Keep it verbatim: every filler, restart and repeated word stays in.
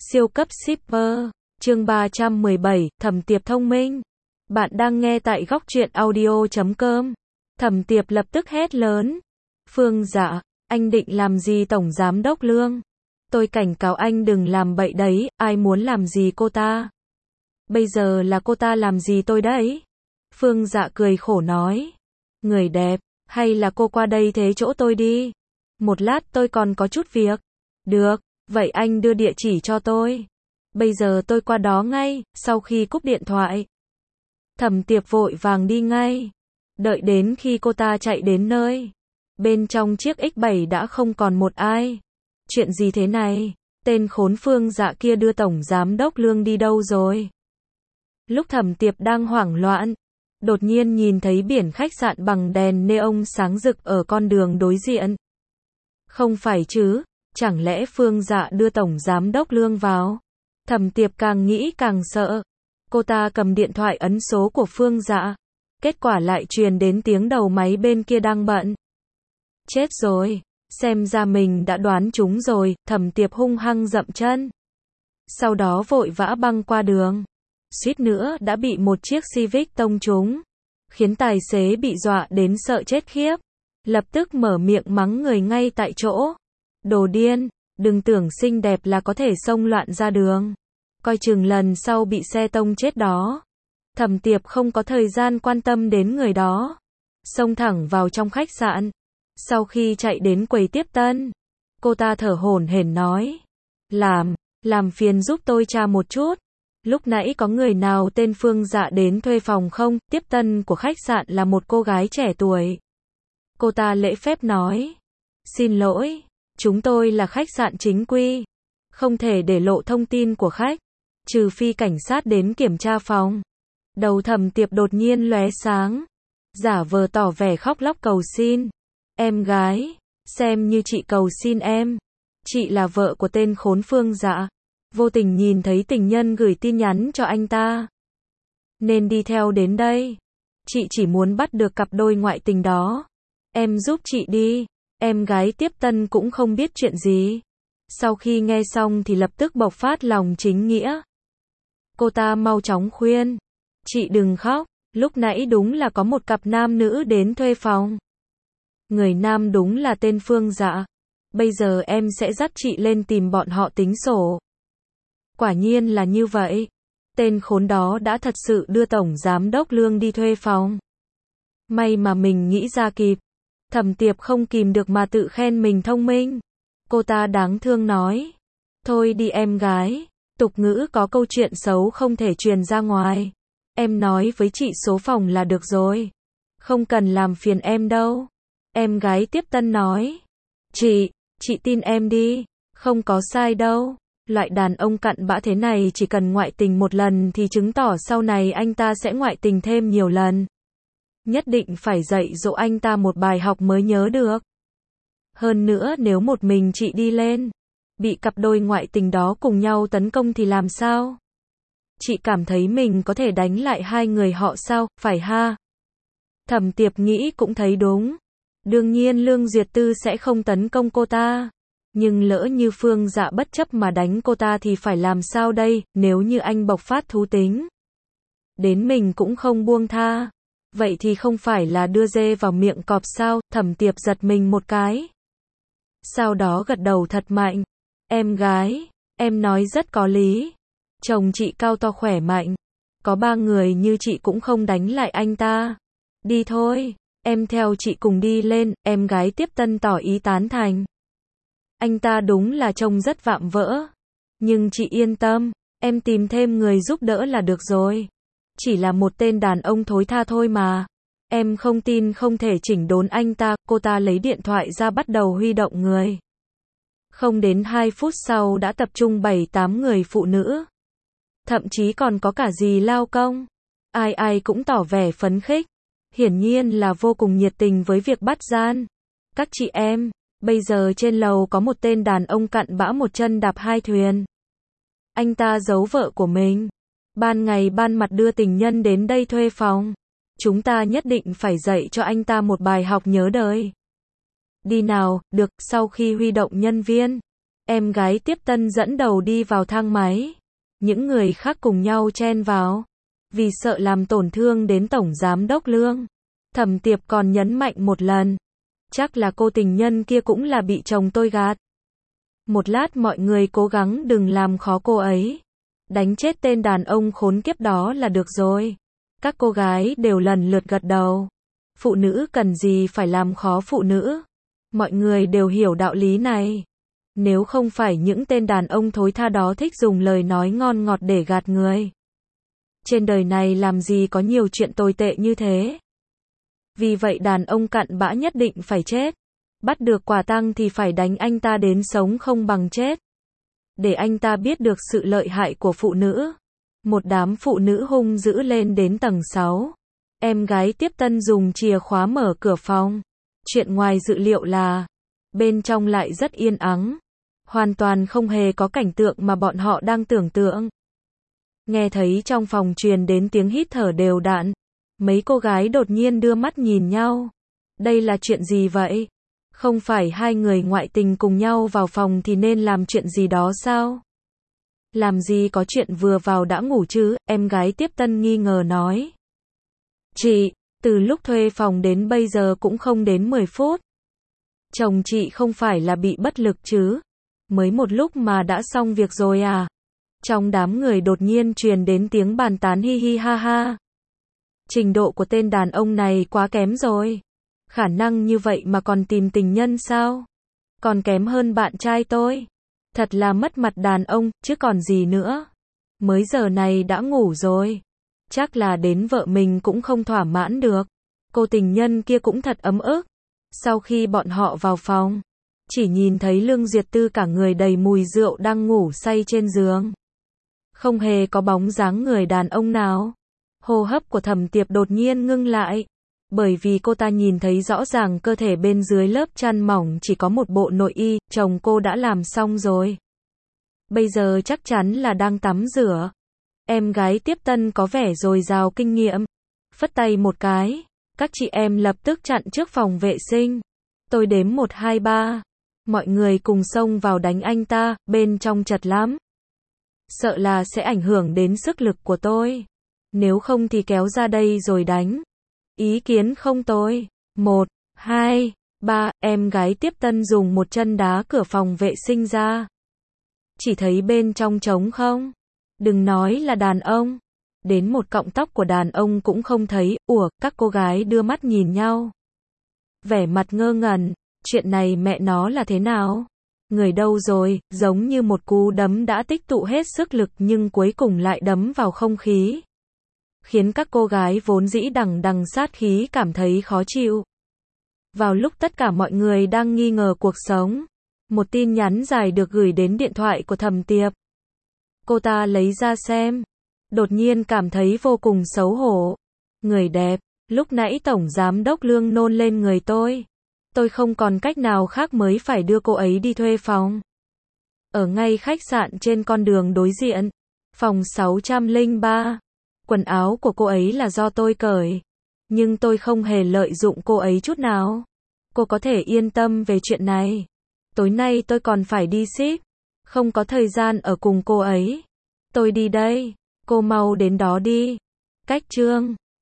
Siêu cấp shipper, chương ba trăm mười bảy, Thẩm Tiệp thông minh. Bạn đang nghe tại góc truyện audio chấm com. Thẩm Tiệp lập tức hét lớn. Phương Dạ, anh định làm gì Tổng Giám Đốc Lương? Tôi cảnh cáo anh đừng làm bậy đấy, ai muốn làm gì cô ta? Bây giờ là cô ta làm gì tôi đấy? Phương Dạ cười khổ nói. Người đẹp, hay là cô qua đây thế chỗ tôi đi? Một lát tôi còn có chút việc. Được, vậy anh đưa địa chỉ cho tôi. Bây giờ tôi qua đó ngay, sau khi cúp điện thoại. Thẩm Tiệp vội vàng đi ngay. Đợi đến khi cô ta chạy đến nơi. Bên trong chiếc X bảy đã không còn một ai. Chuyện gì thế này? Tên khốn Phương Dạ kia đưa Tổng Giám Đốc Lương đi đâu rồi? Lúc Thẩm Tiệp đang hoảng loạn, đột nhiên nhìn thấy biển khách sạn bằng đèn neon sáng rực ở con đường đối diện. Không phải chứ, chẳng lẽ Phương Dạ đưa Tổng Giám Đốc Lương vào? Thẩm Tiệp càng nghĩ càng sợ. Cô ta cầm điện thoại ấn số của Phương Dạ. Kết quả lại truyền đến tiếng đầu máy bên kia đang bận. Chết rồi, xem ra mình đã đoán trúng rồi, Thẩm Tiệp hung hăng dậm chân. Sau đó vội vã băng qua đường. Suýt nữa đã bị một chiếc Civic tông trúng, khiến tài xế bị dọa đến sợ chết khiếp. Lập tức mở miệng mắng người ngay tại chỗ. Đồ điên, đừng tưởng xinh đẹp là có thể xông loạn ra đường. Coi chừng lần sau bị xe tông chết đó. Thẩm Tiệp không có thời gian quan tâm đến người đó. Xông thẳng vào trong khách sạn. Sau khi chạy đến quầy tiếp tân, cô ta thở hổn hển nói. Làm, làm phiền giúp tôi tra một chút. Lúc nãy có người nào tên Phương Dạ đến thuê phòng không? Tiếp tân của khách sạn là một cô gái trẻ tuổi. Cô ta lễ phép nói. Xin lỗi, chúng tôi là khách sạn chính quy. Không thể để lộ thông tin của khách, trừ phi cảnh sát đến kiểm tra phòng. Đầu Thẩm Tiệp đột nhiên lóe sáng. Giả vờ tỏ vẻ khóc lóc cầu xin. Em gái, xem như chị cầu xin em. Chị là vợ của tên khốn Phương Dạ. Vô tình nhìn thấy tình nhân gửi tin nhắn cho anh ta, nên đi theo đến đây. Chị chỉ muốn bắt được cặp đôi ngoại tình đó. Em giúp chị đi. Em gái tiếp tân cũng không biết chuyện gì. Sau khi nghe xong thì lập tức bộc phát lòng chính nghĩa. Cô ta mau chóng khuyên. Chị đừng khóc, lúc nãy đúng là có một cặp nam nữ đến thuê phòng. Người nam đúng là tên Phương Dạ. Bây giờ em sẽ dắt chị lên tìm bọn họ tính sổ. Quả nhiên là như vậy. Tên khốn đó đã thật sự đưa Tổng Giám Đốc Lương đi thuê phòng. May mà mình nghĩ ra kịp. Thẩm Tiệp không kìm được mà tự khen mình thông minh. Cô ta đáng thương nói. Thôi đi em gái. Tục ngữ có câu chuyện xấu không thể truyền ra ngoài. Em nói với chị số phòng là được rồi. Không cần làm phiền em đâu. Em gái tiếp tân nói. Chị, chị tin em đi. Không có sai đâu. Loại đàn ông cặn bã thế này chỉ cần ngoại tình một lần thì chứng tỏ sau này anh ta sẽ ngoại tình thêm nhiều lần. Nhất định phải dạy dỗ anh ta một bài học mới nhớ được. Hơn nữa nếu một mình chị đi lên, bị cặp đôi ngoại tình đó cùng nhau tấn công thì làm sao? Chị cảm thấy mình có thể đánh lại hai người họ sao, phải ha? Thẩm Tiệp nghĩ cũng thấy đúng. Đương nhiên Lương Duyệt Tư sẽ không tấn công cô ta. Nhưng lỡ như Phương Dạ bất chấp mà đánh cô ta thì phải làm sao đây, nếu như anh bộc phát thú tính. Đến mình cũng không buông tha. Vậy thì không phải là đưa dê vào miệng cọp sao? Thẩm Tiệp giật mình một cái. Sau đó gật đầu thật mạnh. Em gái, em nói rất có lý. Chồng chị cao to khỏe mạnh. Có ba người như chị cũng không đánh lại anh ta. Đi thôi, em theo chị cùng đi lên, em gái tiếp tân tỏ ý tán thành. Anh ta đúng là trông rất vạm vỡ. Nhưng chị yên tâm, em tìm thêm người giúp đỡ là được rồi. Chỉ là một tên đàn ông thối tha thôi mà. Em không tin không thể chỉnh đốn anh ta. Cô ta lấy điện thoại ra bắt đầu huy động người. Không đến hai phút sau đã tập trung bảy tám người phụ nữ. Thậm chí còn có cả dì lao công. Ai ai cũng tỏ vẻ phấn khích. Hiển nhiên là vô cùng nhiệt tình với việc bắt gian. Các chị em, bây giờ trên lầu có một tên đàn ông cặn bã một chân đạp hai thuyền. Anh ta giấu vợ của mình. Ban ngày ban mặt đưa tình nhân đến đây thuê phòng. Chúng ta nhất định phải dạy cho anh ta một bài học nhớ đời. Đi nào, được, sau khi huy động nhân viên, Em gái tiếp tân dẫn đầu đi vào thang máy. Những người khác cùng nhau chen vào. Vì sợ làm tổn thương đến Tổng Giám đốc Lương. Thẩm Tiệp còn nhấn mạnh một lần. Chắc là cô tình nhân kia cũng là bị chồng tôi gạt. Một lát mọi người cố gắng đừng làm khó cô ấy. Đánh chết tên đàn ông khốn kiếp đó là được rồi. Các cô gái đều lần lượt gật đầu. Phụ nữ cần gì phải làm khó phụ nữ. Mọi người đều hiểu đạo lý này. Nếu không phải những tên đàn ông thối tha đó thích dùng lời nói ngon ngọt để gạt người. Trên đời này làm gì có nhiều chuyện tồi tệ như thế. Vì vậy đàn ông cặn bã nhất định phải chết. Bắt được quả tang thì phải đánh anh ta đến sống không bằng chết. Để anh ta biết được sự lợi hại của phụ nữ. Một đám phụ nữ hung dữ lên đến tầng sáu. Em gái tiếp tân dùng chìa khóa mở cửa phòng. Chuyện ngoài dự liệu là, bên trong lại rất yên ắng. Hoàn toàn không hề có cảnh tượng mà bọn họ đang tưởng tượng. Nghe thấy trong phòng truyền đến tiếng hít thở đều đặn. Mấy cô gái đột nhiên đưa mắt nhìn nhau. Đây là chuyện gì vậy? Không phải hai người ngoại tình cùng nhau vào phòng thì nên làm chuyện gì đó sao? Làm gì có chuyện vừa vào đã ngủ chứ? Em gái tiếp tân nghi ngờ nói. Chị, từ lúc thuê phòng đến bây giờ cũng không đến mười phút. Chồng chị không phải là bị bất lực chứ? Mới một lúc mà đã xong việc rồi à? Trong đám người đột nhiên truyền đến tiếng bàn tán hi hi ha ha. Trình độ của tên đàn ông này quá kém rồi. Khả năng như vậy mà còn tìm tình nhân sao? Còn kém hơn bạn trai tôi. Thật là mất mặt đàn ông, chứ còn gì nữa. Mới giờ này đã ngủ rồi. Chắc là đến vợ mình cũng không thỏa mãn được. Cô tình nhân kia cũng thật ấm ức. Sau khi bọn họ vào phòng, chỉ nhìn thấy Lương Duyệt Tư cả người đầy mùi rượu đang ngủ say trên giường. Không hề có bóng dáng người đàn ông nào. Hô hấp của Thẩm Tiệp đột nhiên ngưng lại. Bởi vì cô ta nhìn thấy rõ ràng cơ thể bên dưới lớp chăn mỏng chỉ có một bộ nội y, chồng cô đã làm xong rồi. Bây giờ chắc chắn là đang tắm rửa. Em gái tiếp tân có vẻ dồi dào kinh nghiệm. Phất tay một cái. Các chị em lập tức chặn trước phòng vệ sinh. Tôi đếm một hai ba. Mọi người cùng xông vào đánh anh ta, bên trong chật lắm. Sợ là sẽ ảnh hưởng đến sức lực của tôi. Nếu không thì kéo ra đây rồi đánh. Ý kiến không tôi. Một, hai, ba, em gái tiếp tân dùng một chân đá cửa phòng vệ sinh ra. Chỉ thấy bên trong trống không. Đừng nói là đàn ông. Đến một cọng tóc của đàn ông cũng không thấy. Ủa, các cô gái đưa mắt nhìn nhau. Vẻ mặt ngơ ngẩn. Chuyện này mẹ nó là thế nào? Người đâu rồi? Giống như một cú đấm đã tích tụ hết sức lực nhưng cuối cùng lại đấm vào không khí. Khiến các cô gái vốn dĩ đằng đằng sát khí cảm thấy khó chịu. Vào lúc tất cả mọi người đang nghi ngờ cuộc sống, một tin nhắn dài được gửi đến điện thoại của Thẩm Tiệp. Cô ta lấy ra xem. Đột nhiên cảm thấy vô cùng xấu hổ. Người đẹp, lúc nãy Tổng Giám đốc Lương nôn lên người tôi. Tôi không còn cách nào khác mới phải đưa cô ấy đi thuê phòng. Ở ngay khách sạn trên con đường đối diện. Phòng sáu trăm lẻ ba. Quần áo của cô ấy là do tôi cởi. Nhưng tôi không hề lợi dụng cô ấy chút nào. Cô có thể yên tâm về chuyện này. Tối nay tôi còn phải đi ship. Không có thời gian ở cùng cô ấy. Tôi đi đây. Cô mau đến đó đi. Cách chương